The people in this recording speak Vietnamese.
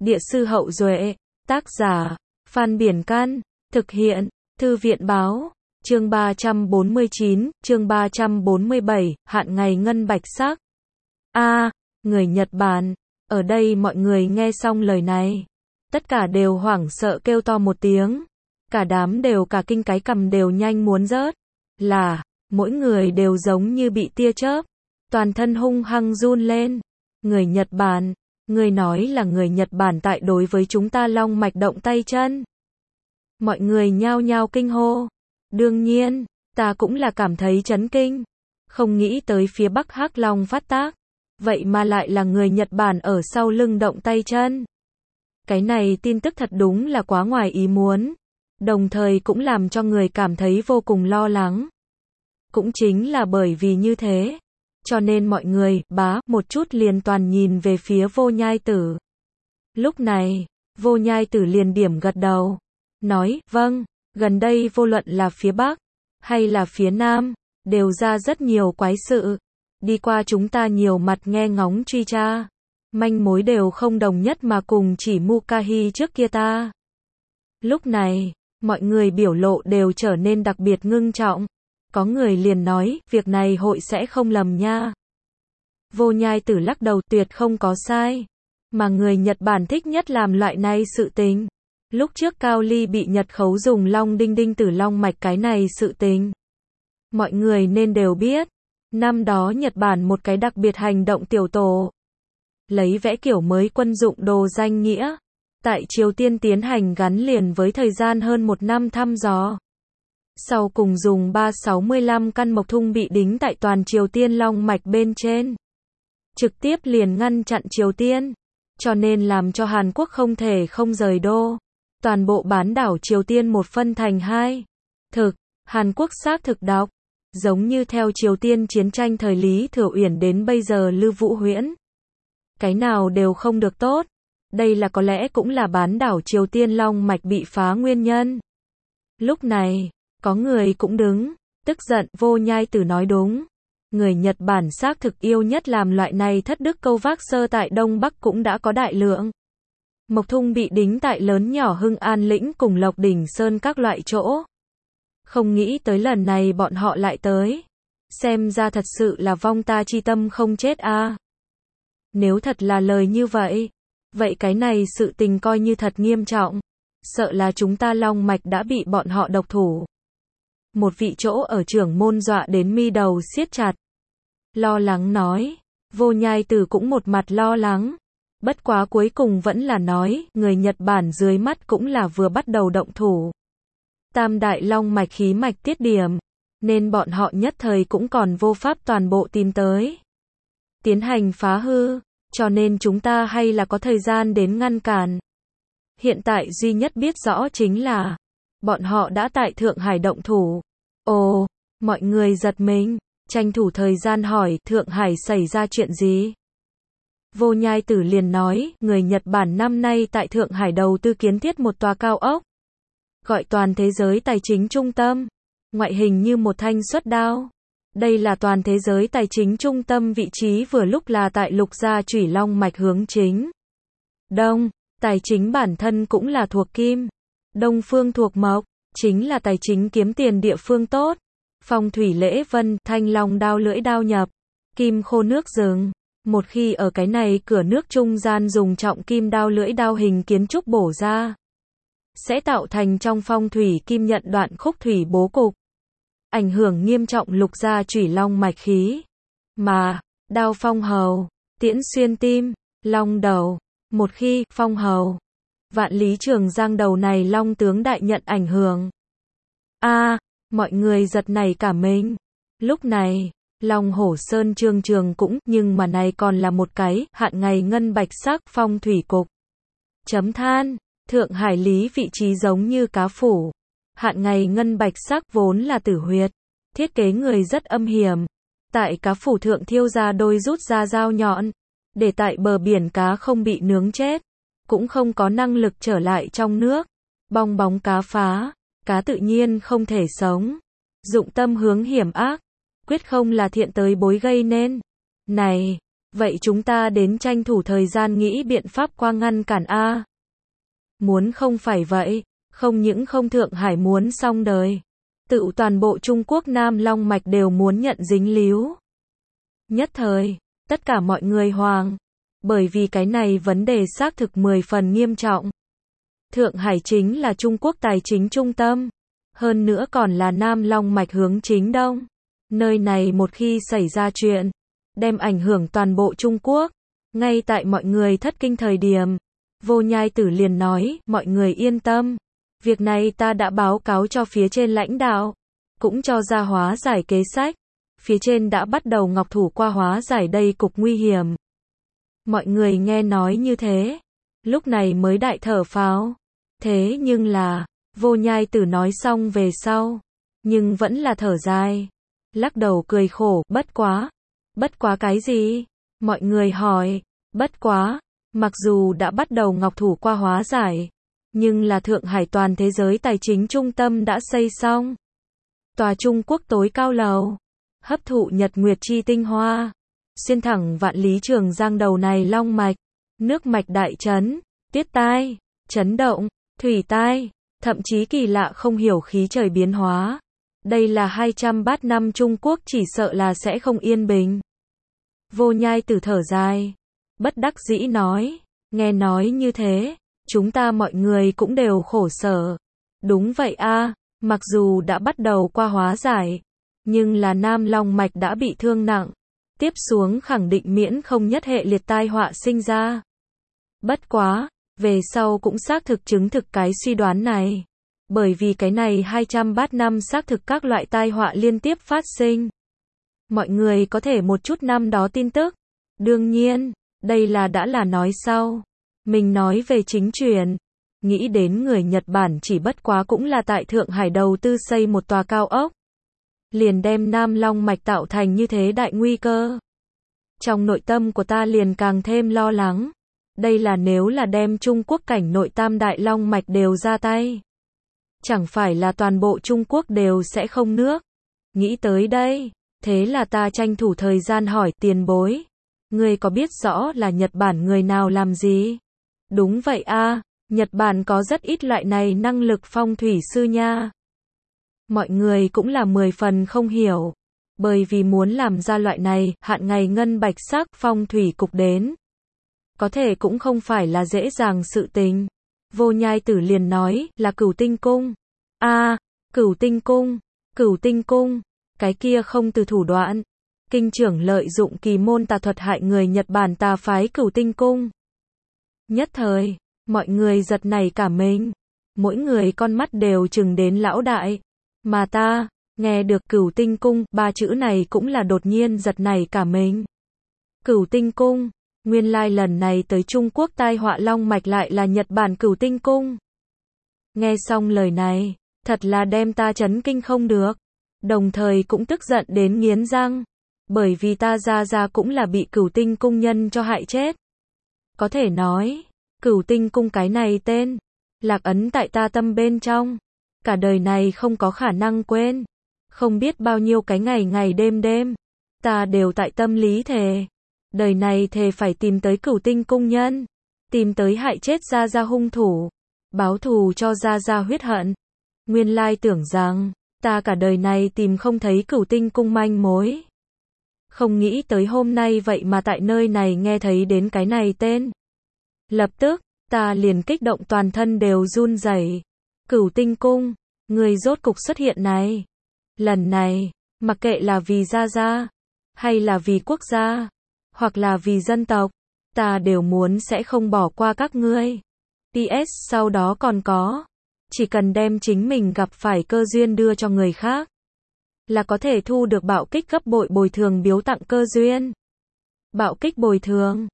Địa sư Hậu Duệ, tác giả, Phan Biển Can, thực hiện, Thư viện Báo, chương 349, chương 347, hạn ngày ngân bạch sắc. Người Nhật Bản, ở đây mọi người nghe xong lời này. Tất cả đều hoảng sợ kêu to một tiếng. Cả đám đều cả kinh, cái cằm đều nhanh muốn rớt. Mỗi người đều giống như bị tia chớp. Toàn thân hung hăng run lên. Người Nhật Bản, người nói là người Nhật Bản tại đối với chúng ta long mạch động tay chân. Mọi người nhao nhao kinh hô. Đương nhiên, ta cũng là cảm thấy chấn kinh. Không nghĩ tới phía Bắc Hắc Long phát tác. Vậy mà lại là người Nhật Bản ở sau lưng động tay chân. Cái này tin tức thật đúng là quá ngoài ý muốn. Đồng thời cũng làm cho người cảm thấy vô cùng lo lắng. Cũng chính là bởi vì như thế. Cho nên mọi người, một chút liền toàn nhìn về phía Vô Nhai Tử. Lúc này, Vô Nhai Tử liền điểm gật đầu. Nói, vâng, gần đây vô luận là phía Bắc, hay là phía Nam, đều ra rất nhiều quái sự. Đi qua chúng ta nhiều mặt nghe ngóng truy tra. Manh mối đều không đồng nhất mà cùng chỉ Mukahi trước kia ta. Lúc này, mọi người biểu lộ đều trở nên đặc biệt ngưng trọng. Có người liền nói, việc này hội sẽ không lầm nha. Vô Nhai Tử lắc đầu, tuyệt không có sai. Mà người Nhật Bản thích nhất làm loại này sự tình. Lúc trước Cao Ly bị Nhật Khấu dùng long đinh đinh tử long mạch cái này sự tình. Mọi người nên đều biết. Năm đó Nhật Bản một cái đặc biệt hành động tiểu tổ. Lấy vẽ kiểu mới quân dụng đồ danh nghĩa. Tại Triều Tiên tiến hành gắn liền với thời gian hơn 1 năm thăm dò. Sau cùng dùng 365 căn mộc thung bị đính tại toàn Triều Tiên long mạch bên trên. Trực tiếp liền ngăn chặn Triều Tiên. Cho nên làm cho Hàn Quốc không thể không rời đô. Toàn bộ bán đảo Triều Tiên một phân thành hai. Hàn Quốc xác thực đọc. Giống như theo Triều Tiên chiến tranh thời Lý Thừa Uyển đến bây giờ Lưu Vũ Huyễn. Cái nào đều không được tốt. Đây là có lẽ cũng là bán đảo Triều Tiên long mạch bị phá nguyên nhân. Lúc này, có người cũng đứng, tức giận. Vô Nhai Tử nói đúng. Người Nhật Bản xác thực yêu nhất làm loại này thất đức câu vác sơ, tại Đông Bắc cũng đã có đại lượng. Mộc thung bị đính tại lớn nhỏ Hưng An lĩnh cùng Lộc Đỉnh Sơn các loại chỗ. Không nghĩ tới lần này bọn họ lại tới. Xem ra thật sự là vong ta chi tâm không chết a. Nếu thật là lời như vậy, vậy cái này sự tình coi như thật nghiêm trọng. Sợ là chúng ta long mạch đã bị bọn họ độc thủ. Một vị chỗ ở trưởng môn dọa đến mi đầu siết chặt. Lo lắng nói. Vô Nhai Tử cũng một mặt lo lắng. Bất quá cuối cùng vẫn là nói, người Nhật Bản dưới mắt cũng là vừa bắt đầu động thủ. Tam đại long mạch khí mạch tiết điểm, nên bọn họ nhất thời cũng còn vô pháp toàn bộ tìm tới. Tiến hành phá hư, cho nên chúng ta hay là có thời gian đến ngăn cản. Hiện tại duy nhất biết rõ chính là, bọn họ đã tại Thượng Hải động thủ. Ồ, mọi người giật mình, tranh thủ thời gian hỏi, Thượng Hải xảy ra chuyện gì? Vô Nhai Tử liền nói, người Nhật Bản năm nay tại Thượng Hải đầu tư kiến thiết một tòa cao ốc. Gọi toàn thế giới tài chính trung tâm. Ngoại hình như một thanh xuất đao. Đây là toàn thế giới tài chính trung tâm, vị trí vừa lúc là tại Lục Gia Chủy Long mạch hướng chính Đông. Tài chính bản thân cũng là thuộc kim. Đông phương thuộc mộc, chính là tài chính kiếm tiền địa phương tốt. Phong thủy lễ vân, thanh long đao lưỡi đao nhập. Kim khô nước rừng. Một khi ở cái này cửa nước trung gian dùng trọng kim đao lưỡi đao hình kiến trúc bổ ra, sẽ tạo thành trong phong thủy kim nhận đoạn khúc thủy bố cục. Ảnh hưởng nghiêm trọng Lục Gia Chủy Long mạch khí. Mà, đao phong hầu, tiễn xuyên tim, long đầu. Một khi, phong hầu, Vạn Lý Trường Giang đầu này long tướng đại nhận ảnh hưởng. Mọi người giật nảy cả mình. Lúc này, Long Hổ Sơn Trường cũng, nhưng mà này còn là một cái, hạn ngày ngân bạch sắc phong thủy cục. Chấm than. Thượng Hải lý vị trí giống như cá phủ. Hạn ngày ngân bạch sắc vốn là tử huyệt. Thiết kế người rất âm hiểm. Tại cá phủ thượng thiêu ra đôi rút ra dao nhọn. Để tại bờ biển cá không bị nướng chết. Cũng không có năng lực trở lại trong nước. Bong bóng cá phá. Cá tự nhiên không thể sống. Dụng tâm hướng hiểm ác. Quyết không là thiện tới bối gây nên. Này, Vậy chúng ta đến tranh thủ thời gian nghĩ biện pháp qua ngăn cản a. Muốn không phải vậy, không những không Thượng Hải muốn xong đời, tự toàn bộ Trung Quốc Nam Long Mạch đều muốn nhận dính líu. Nhất thời, tất cả mọi người hoang, bởi vì cái này vấn đề xác thực 10 phần nghiêm trọng. Thượng Hải chính là Trung Quốc tài chính trung tâm, hơn nữa còn là Nam Long Mạch hướng chính đông. Nơi này một khi xảy ra chuyện, đem ảnh hưởng toàn bộ Trung Quốc. Ngay tại mọi người thất kinh thời điểm, Vô Nhai Tử liền nói, mọi người yên tâm, việc này ta đã báo cáo cho phía trên lãnh đạo, cũng cho ra hóa giải kế sách. Phía trên đã bắt đầu ngọc thủ qua hóa giải đây cục nguy hiểm. Mọi người nghe nói như thế, lúc này mới đại thở phào. Thế nhưng là, Vô Nhai Tử nói xong về sau, nhưng vẫn là thở dài, lắc đầu cười khổ, bất quá cái gì? Mọi người hỏi, bất quá, mặc dù đã bắt đầu ngọc thủ qua hóa giải, nhưng là Thượng Hải toàn thế giới tài chính trung tâm đã xây xong. Tòa Trung Quốc tối cao lầu, hấp thụ nhật nguyệt chi tinh hoa, xuyên thẳng vạn lý trường giang đầu này long mạch, nước mạch đại chấn, tiết tai, chấn động, thủy tai, thậm chí kỳ lạ không hiểu khí trời biến hóa. Đây là 200 bát năm Trung Quốc chỉ sợ là sẽ không yên bình. Vô Nhai Tử thở dài, bất đắc dĩ nói, nghe nói như thế, chúng ta mọi người cũng đều khổ sở. Đúng vậy a, mặc dù đã bắt đầu qua hóa giải, nhưng là Nam Long Mạch đã bị thương nặng, tiếp xuống khẳng định miễn không nhất hệ liệt tai họa sinh ra. Bất quá, về sau cũng xác thực chứng thực cái suy đoán này. Bởi vì cái này 200 bát năm xác thực các loại tai họa liên tiếp phát sinh. Mọi người có thể một chút năm đó tin tức. Đương nhiên, đây là đã là nói sau. Mình nói về chính truyền. Nghĩ đến người Nhật Bản chỉ bất quá cũng là tại Thượng Hải đầu tư xây một tòa cao ốc. Liền đem Nam Long Mạch tạo thành như thế đại nguy cơ. Trong nội tâm của ta liền càng thêm lo lắng. Đây là nếu là đem Trung Quốc cảnh nội tam đại Long Mạch đều ra tay. Chẳng phải là toàn bộ Trung Quốc đều sẽ không nước. Nghĩ tới đây, thế là ta tranh thủ thời gian hỏi tiền bối. Ngươi có biết rõ là Nhật Bản người nào làm gì? Đúng vậy a, Nhật Bản có rất ít loại này năng lực phong thủy sư nha. Mọi người cũng là 10 phần không hiểu. Bởi vì muốn làm ra loại này, hạn ngày ngân bạch sắc phong thủy cục đến. Có thể cũng không phải là dễ dàng sự tình. Vô Nhai Tử liền nói, là Cửu Tinh Cung. Cửu Tinh Cung, cái kia không từ thủ đoạn. Kinh trưởng lợi dụng kỳ môn tà thuật hại người Nhật Bản tà phái Cửu Tinh Cung. Nhất thời, mọi người giật nảy cả mình. Mỗi người con mắt đều trừng đến lão đại. Mà ta, nghe được Cửu Tinh Cung, ba chữ này cũng là đột nhiên giật nảy cả mình. Cửu Tinh Cung. Nguyên lai lần này tới Trung Quốc tai họa long mạch lại là Nhật Bản Cửu Tinh Cung. Nghe xong lời này, thật là đem ta chấn kinh không được. Đồng thời cũng tức giận đến nghiến răng. Bởi vì ta ra cũng là bị Cửu Tinh Cung nhân cho hại chết. Có thể nói, Cửu Tinh Cung cái này tên, lạc ấn tại ta tâm bên trong. Cả đời này không có khả năng quên. Không biết bao nhiêu cái ngày đêm, ta đều tại tâm lý thề. Đời này thề phải tìm tới Cửu Tinh Cung nhân, tìm tới hại chết Gia hung thủ, báo thù cho Gia huyết hận. Nguyên lai tưởng rằng, ta cả đời này tìm không thấy Cửu Tinh Cung manh mối. Không nghĩ tới hôm nay vậy mà tại nơi này nghe thấy đến cái này tên. Lập tức, ta liền kích động toàn thân đều run rẩy. Cửu Tinh Cung, người rốt cục xuất hiện này. Lần này, mặc kệ là vì Gia, hay là vì quốc gia, hoặc là vì dân tộc, ta đều muốn sẽ không bỏ qua các ngươi. PS sau đó còn có, chỉ cần đem chính mình gặp phải cơ duyên đưa cho người khác, là có thể thu được bạo kích gấp bội bồi thường biếu tặng cơ duyên. Bạo kích bồi thường,